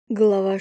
Глава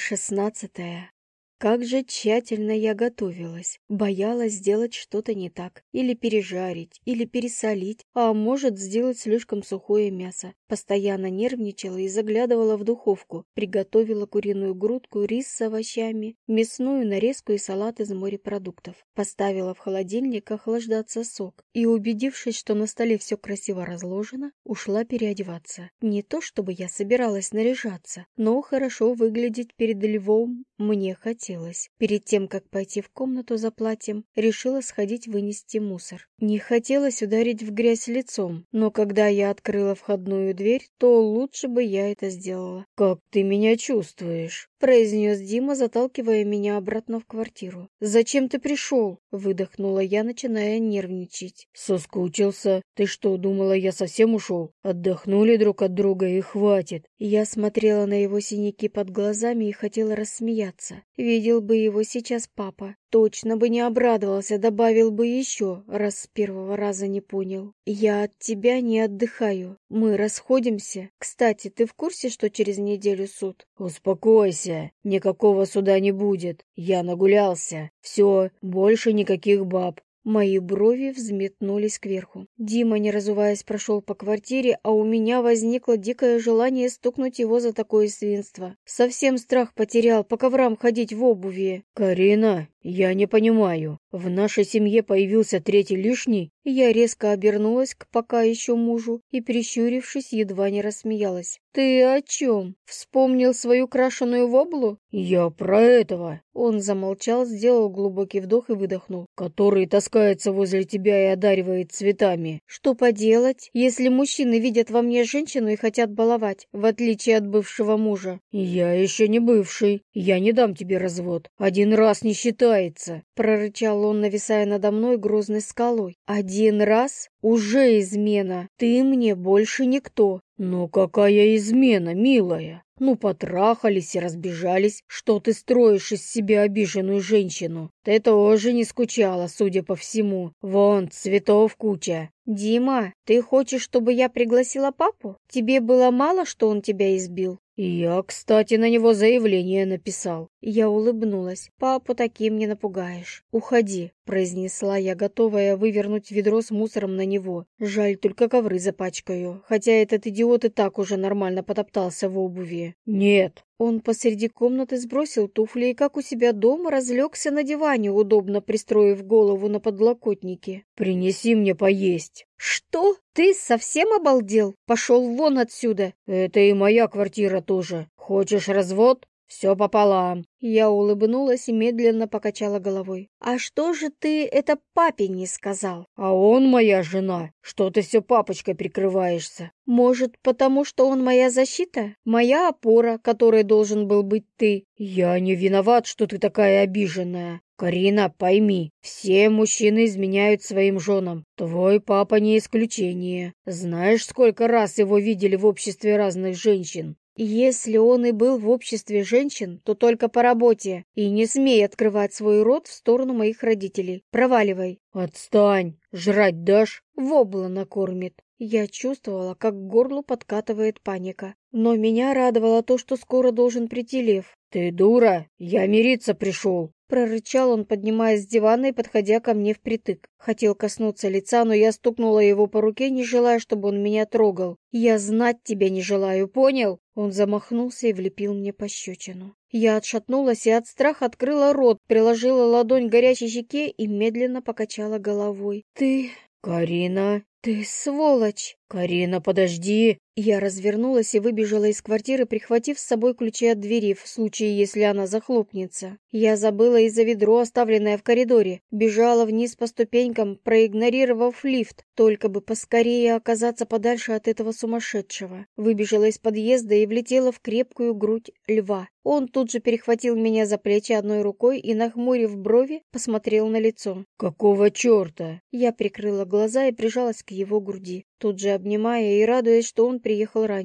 16. Как же тщательно я готовилась. Боялась сделать что-то не так. Или пережарить, или пересолить, а может сделать слишком сухое мясо. Постоянно нервничала и заглядывала в духовку. Приготовила куриную грудку, рис с овощами, мясную нарезку и салат из морепродуктов. Поставила в холодильник охлаждаться сок. И, убедившись, что на столе все красиво разложено, ушла переодеваться. Не то чтобы я собиралась наряжаться, но хорошо выглядеть перед львом мне хотелось. Перед тем, как пойти в комнату за платьем, решила сходить вынести мусор. Не хотелось ударить в грязь лицом, но когда я открыла входную дверь, то лучше бы я это сделала. «Как ты меня чувствуешь?» — произнес Дима, заталкивая меня обратно в квартиру. «Зачем ты пришел?» — выдохнула я, начиная нервничать. «Соскучился. Ты что, думала, я совсем ушел? Отдохнули друг от друга и хватит». Я смотрела на его синяки под глазами и хотела рассмеяться. Видел бы его сейчас папа, точно бы не обрадовался, добавил бы еще, раз с первого раза не понял. Я от тебя не отдыхаю. Мы расходимся. Кстати, ты в курсе, что через неделю суд? «Успокойся. Никакого суда не будет. Я нагулялся. Все, больше никаких баб». Мои брови взметнулись кверху. Дима, не разуваясь, прошел по квартире, а у меня возникло дикое желание стукнуть его за такое свинство. Совсем страх потерял по коврам ходить в обуви. «Карина, я не понимаю. В нашей семье появился третий лишний?» Я резко обернулась к пока еще мужу и, прищурившись, едва не рассмеялась. «Ты о чем? Вспомнил свою крашеную воблу?» «Я про этого». Он замолчал, сделал глубокий вдох и выдохнул. «Который таскается возле тебя и одаривает цветами». «Что поделать, если мужчины видят во мне женщину и хотят баловать, в отличие от бывшего мужа?» «Я еще не бывший. Я не дам тебе развод. Один раз не считается», — прорычал он, нависая надо мной грозной скалой. «Один раз? Уже измена. Ты мне больше никто». «Ну какая измена, милая? Ну потрахались и разбежались. Что ты строишь из себя обиженную женщину? Ты тоже не скучала, судя по всему. Вон, цветов куча». «Дима, ты хочешь, чтобы я пригласила папу? Тебе было мало, что он тебя избил?» «Я, кстати, на него заявление написал». Я улыбнулась. «Папу таким не напугаешь. Уходи», — произнесла я, готовая вывернуть ведро с мусором на него. Жаль, только ковры запачкаю, хотя этот идиот и так уже нормально потоптался в обуви. «Нет». Он посреди комнаты сбросил туфли и, как у себя дома, разлегся на диване, удобно пристроив голову на подлокотнике. «Принеси мне поесть». «Что? Ты совсем обалдел? Пошел вон отсюда!» «Это и моя квартира тоже. Хочешь развод? Все пополам». Я улыбнулась и медленно покачала головой. «А что же ты это папе не сказал?» «А он моя жена. Что ты все папочкой прикрываешься?» «Может, потому что он моя защита? Моя опора, которой должен был быть ты?» «Я не виноват, что ты такая обиженная. Карина, пойми, все мужчины изменяют своим женам. Твой папа не исключение. Знаешь, сколько раз его видели в обществе разных женщин?» «Если он и был в обществе женщин, то только по работе. И не смей открывать свой рот в сторону моих родителей. Проваливай». «Отстань! Жрать дашь?» «Вобла накормит». Я чувствовала, как к горлу подкатывает паника. Но меня радовало то, что скоро должен прийти Лев. «Ты дура! Я мириться пришел!» Прорычал он, поднимаясь с дивана и подходя ко мне впритык. Хотел коснуться лица, но я стукнула его по руке, не желая, чтобы он меня трогал. «Я знать тебя не желаю, понял?» Он замахнулся и влепил мне пощечину. Я отшатнулась и от страха открыла рот, приложила ладонь к горячей щеке и медленно покачала головой. «Ты... «Карина! ты сволочь!» «Карина, подожди!» Я развернулась и выбежала из квартиры, прихватив с собой ключи от двери, в случае, если она захлопнется. Я забыла и за ведро, оставленное в коридоре. Бежала вниз по ступенькам, проигнорировав лифт, только бы поскорее оказаться подальше от этого сумасшедшего. Выбежала из подъезда и влетела в крепкую грудь Льва. Он тут же перехватил меня за плечи одной рукой и, нахмурив брови, посмотрел на лицо. «Какого черта?» Я прикрыла глаза и прижалась к его груди, тут же обнимая и радуясь, что он приехал раньше.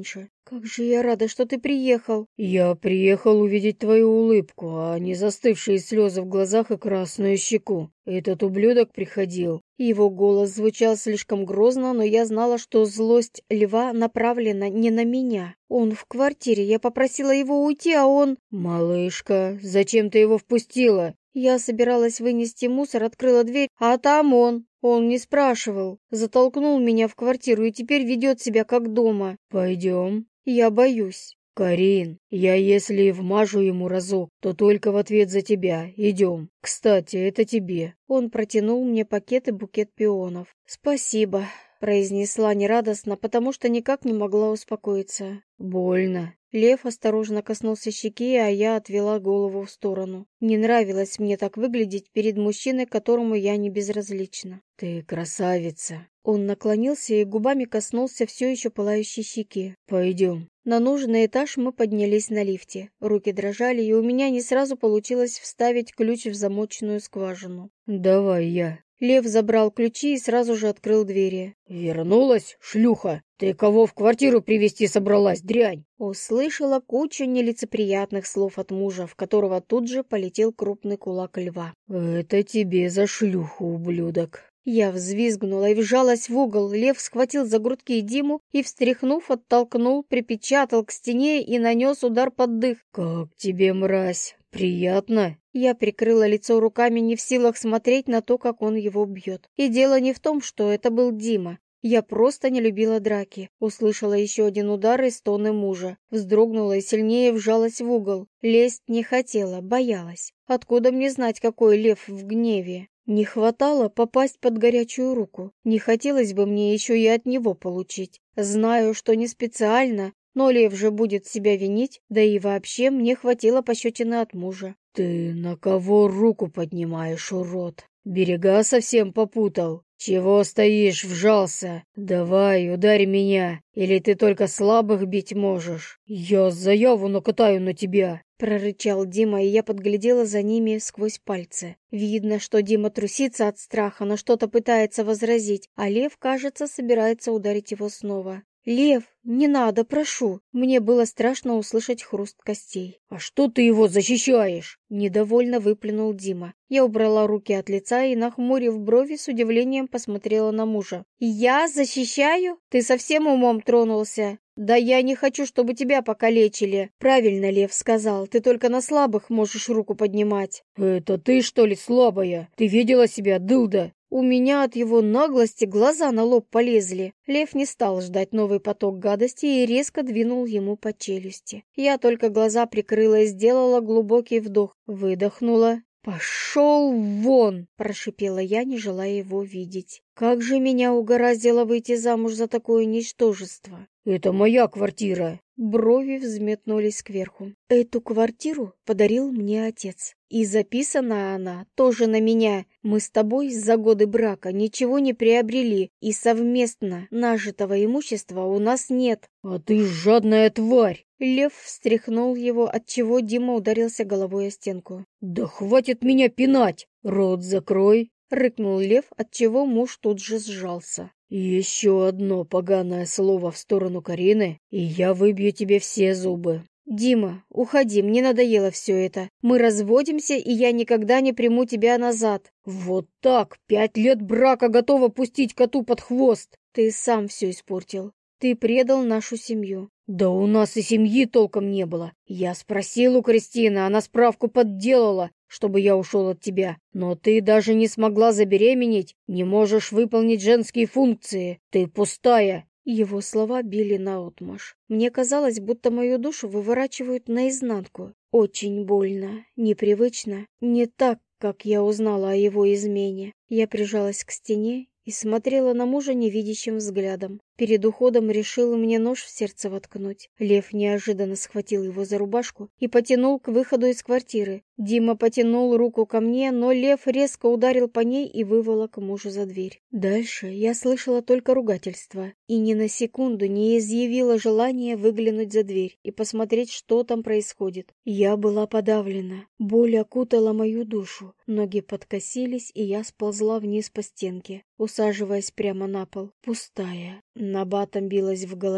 Как же я рада, что ты приехал. Я приехал увидеть твою улыбку, а не застывшие слезы в глазах и красную щеку. Этот ублюдок приходил. Его голос звучал слишком грозно, но я знала, что злость льва направлена не на меня. Он в квартире, я попросила его уйти, а он... «Малышка, зачем ты его впустила?» Я собиралась вынести мусор, открыла дверь, а там он. Он не спрашивал. Затолкнул меня в квартиру и теперь ведет себя как дома. «Пойдем». Я боюсь. «Карин, я если и вмажу ему разок, то только в ответ за тебя. Идем. Кстати, это тебе». Он протянул мне пакет и букет пионов. «Спасибо», — произнесла нерадостно, потому что никак не могла успокоиться. «Больно». Лев осторожно коснулся щеки, а я отвела голову в сторону. Не нравилось мне так выглядеть перед мужчиной, которому я не безразлична. «Ты красавица». Он наклонился и губами коснулся все еще пылающей щеки. «Пойдем». На нужный этаж мы поднялись на лифте. Руки дрожали, и у меня не сразу получилось вставить ключ в замочную скважину. «Давай я». Лев забрал ключи и сразу же открыл двери. «Вернулась, шлюха? Ты кого в квартиру привезти собралась, дрянь?» Услышала кучу нелицеприятных слов от мужа, в которого тут же полетел крупный кулак льва. «Это тебе за шлюху, ублюдок». Я взвизгнула и вжалась в угол. Лев схватил за грудки Диму и, встряхнув, оттолкнул, припечатал к стене и нанес удар под дых. «Как тебе, мразь? Приятно?» Я прикрыла лицо руками, не в силах смотреть на то, как он его бьет. И дело не в том, что это был Дима. Я просто не любила драки. Услышала еще один удар и стоны мужа. Вздрогнула и сильнее вжалась в угол. Лезть не хотела, боялась. Откуда мне знать, какой лев в гневе? Не хватало попасть под горячую руку. Не хотелось бы мне еще и от него получить. Знаю, что не специально, но лев же будет себя винить, да и вообще мне хватило пощечины от мужа. «Ты на кого руку поднимаешь, урод? Берега совсем попутал. Чего стоишь, вжался? Давай, ударь меня, или ты только слабых бить можешь. Я заяву накатаю на тебя». Прорычал Дима, и я подглядела за ними сквозь пальцы. Видно, что Дима трусится от страха, но что-то пытается возразить, а Лев, кажется, собирается ударить его снова. «Лев, не надо, прошу!» Мне было страшно услышать хруст костей. «А что ты его защищаешь?» Недовольно выплюнул Дима. Я убрала руки от лица и, нахмурив брови, с удивлением посмотрела на мужа. «Я защищаю? Ты совсем умом тронулся? Да я не хочу, чтобы тебя покалечили. Правильно Лев сказал, ты только на слабых можешь руку поднимать». «Это ты, что ли, слабая? Ты видела себя, дылда?» У меня от его наглости глаза на лоб полезли. Лев не стал ждать новый поток гадости и резко двинул ему по челюсти. Я только глаза прикрыла и сделала глубокий вдох. Выдохнула. «Пошел вон!» – прошипела я, не желая его видеть. «Как же меня угораздило выйти замуж за такое ничтожество!» «Это моя квартира!» Брови взметнулись кверху. «Эту квартиру подарил мне отец. И записана она тоже на меня. Мы с тобой за годы брака ничего не приобрели, и совместно нажитого имущества у нас нет». «А ты жадная тварь!» Лев встряхнул его, отчего Дима ударился головой о стенку. «Да хватит меня пинать! Рот закрой!» — рыкнул Лев, отчего муж тут же сжался. «Еще одно поганое слово в сторону Карины, и я выбью тебе все зубы». «Дима, уходи, мне надоело все это. Мы разводимся, и я никогда не приму тебя назад». «Вот так! 5 лет брака готова пустить коту под хвост!» «Ты сам все испортил. Ты предал нашу семью». «Да у нас и семьи толком не было. Я спросил у Кристины, она справку подделала, чтобы я ушел от тебя. Но ты даже не смогла забеременеть, не можешь выполнить женские функции. Ты пустая». Его слова били наотмашь. Мне казалось, будто мою душу выворачивают наизнанку. Очень больно, непривычно, не так, как я узнала о его измене. Я прижалась к стене и смотрела на мужа невидящим взглядом. Перед уходом решил мне нож в сердце воткнуть. Лев неожиданно схватил его за рубашку и потянул к выходу из квартиры. Дима потянул руку ко мне, но Лев резко ударил по ней и выволок мужа за дверь. Дальше я слышала только ругательства и ни на секунду не изъявила желания выглянуть за дверь и посмотреть, что там происходит. Я была подавлена. Боль окутала мою душу. Ноги подкосились, и я сползла вниз по стенке, усаживаясь прямо на пол. Пустая. Набатом билась в голове.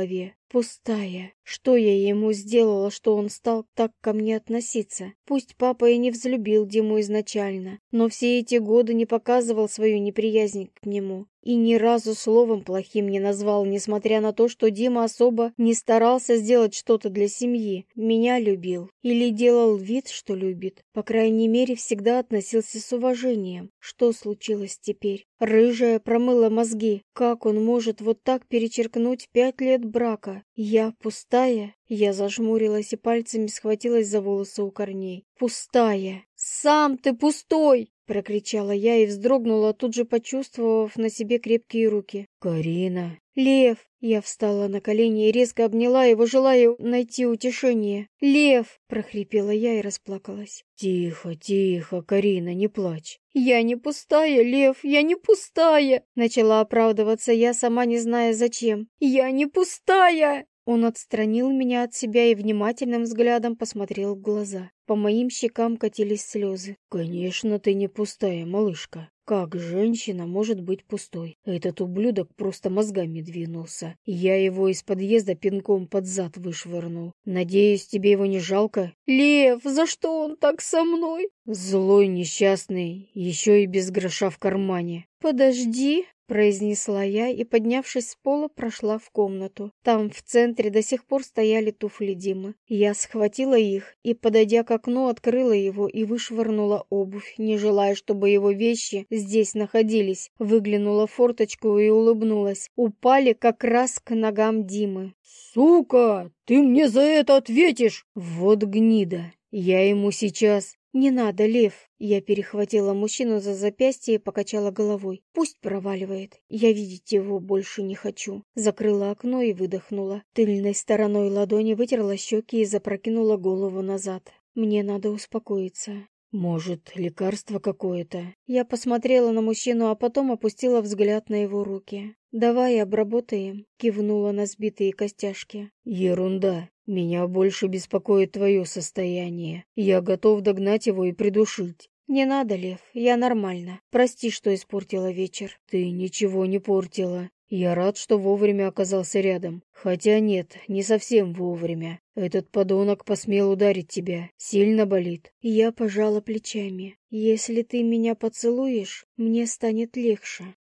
Пустая. Что я ему сделала, что он стал так ко мне относиться? Пусть папа и не взлюбил Диму изначально, но все эти годы не показывал свою неприязнь к нему. И ни разу словом плохим не назвал, несмотря на то, что Дима особо не старался сделать что-то для семьи. Меня любил. Или делал вид, что любит. По крайней мере, всегда относился с уважением. Что случилось теперь? Рыжая промыла мозги. Как он может вот так перечеркнуть 5 лет брака? Я пустая? Я зажмурилась и пальцами схватилась за волосы у корней. Пустая! Сам ты пустой! Прокричала я и вздрогнула, тут же почувствовав на себе крепкие руки. «Карина!» «Лев!» Я встала на колени и резко обняла его, желая найти утешение. «Лев!» — прохрипела я и расплакалась. «Тихо, тихо, Карина, не плачь!» «Я не пустая, Лев, я не пустая!» Начала оправдываться я, сама не зная зачем. «Я не пустая!» Он отстранил меня от себя и внимательным взглядом посмотрел в глаза. По моим щекам катились слезы. «Конечно, ты не пустая, малышка. Как женщина может быть пустой? Этот ублюдок просто мозгами двинулся. Я его из подъезда пинком под зад вышвырнул. Надеюсь, тебе его не жалко?» «Лев, за что он так со мной?» «Злой, несчастный, еще и без гроша в кармане». «Подожди», — произнесла я и, поднявшись с пола, прошла в комнату. Там в центре до сих пор стояли туфли Димы. Я схватила их и, подойдя к окну, открыла его и вышвырнула обувь, не желая, чтобы его вещи здесь находились. Выглянула в форточку и улыбнулась. Упали как раз к ногам Димы. «Сука, ты мне за это ответишь!» «Вот гнида! Я ему сейчас...» «Не надо, Лев!» Я перехватила мужчину за запястье и покачала головой. «Пусть проваливает. Я видеть его больше не хочу». Закрыла окно и выдохнула. Тыльной стороной ладони вытерла щеки и запрокинула голову назад. «Мне надо успокоиться». «Может, лекарство какое-то?» Я посмотрела на мужчину, а потом опустила взгляд на его руки. «Давай обработаем», — кивнула на сбитые костяшки. «Ерунда. Меня больше беспокоит твое состояние. Я готов догнать его и придушить». «Не надо, Лев, я нормально. Прости, что испортила вечер». «Ты ничего не портила. Я рад, что вовремя оказался рядом. Хотя нет, не совсем вовремя. Этот подонок посмел ударить тебя. Сильно болит?» Я пожала плечами. «Если ты меня поцелуешь, мне станет легче».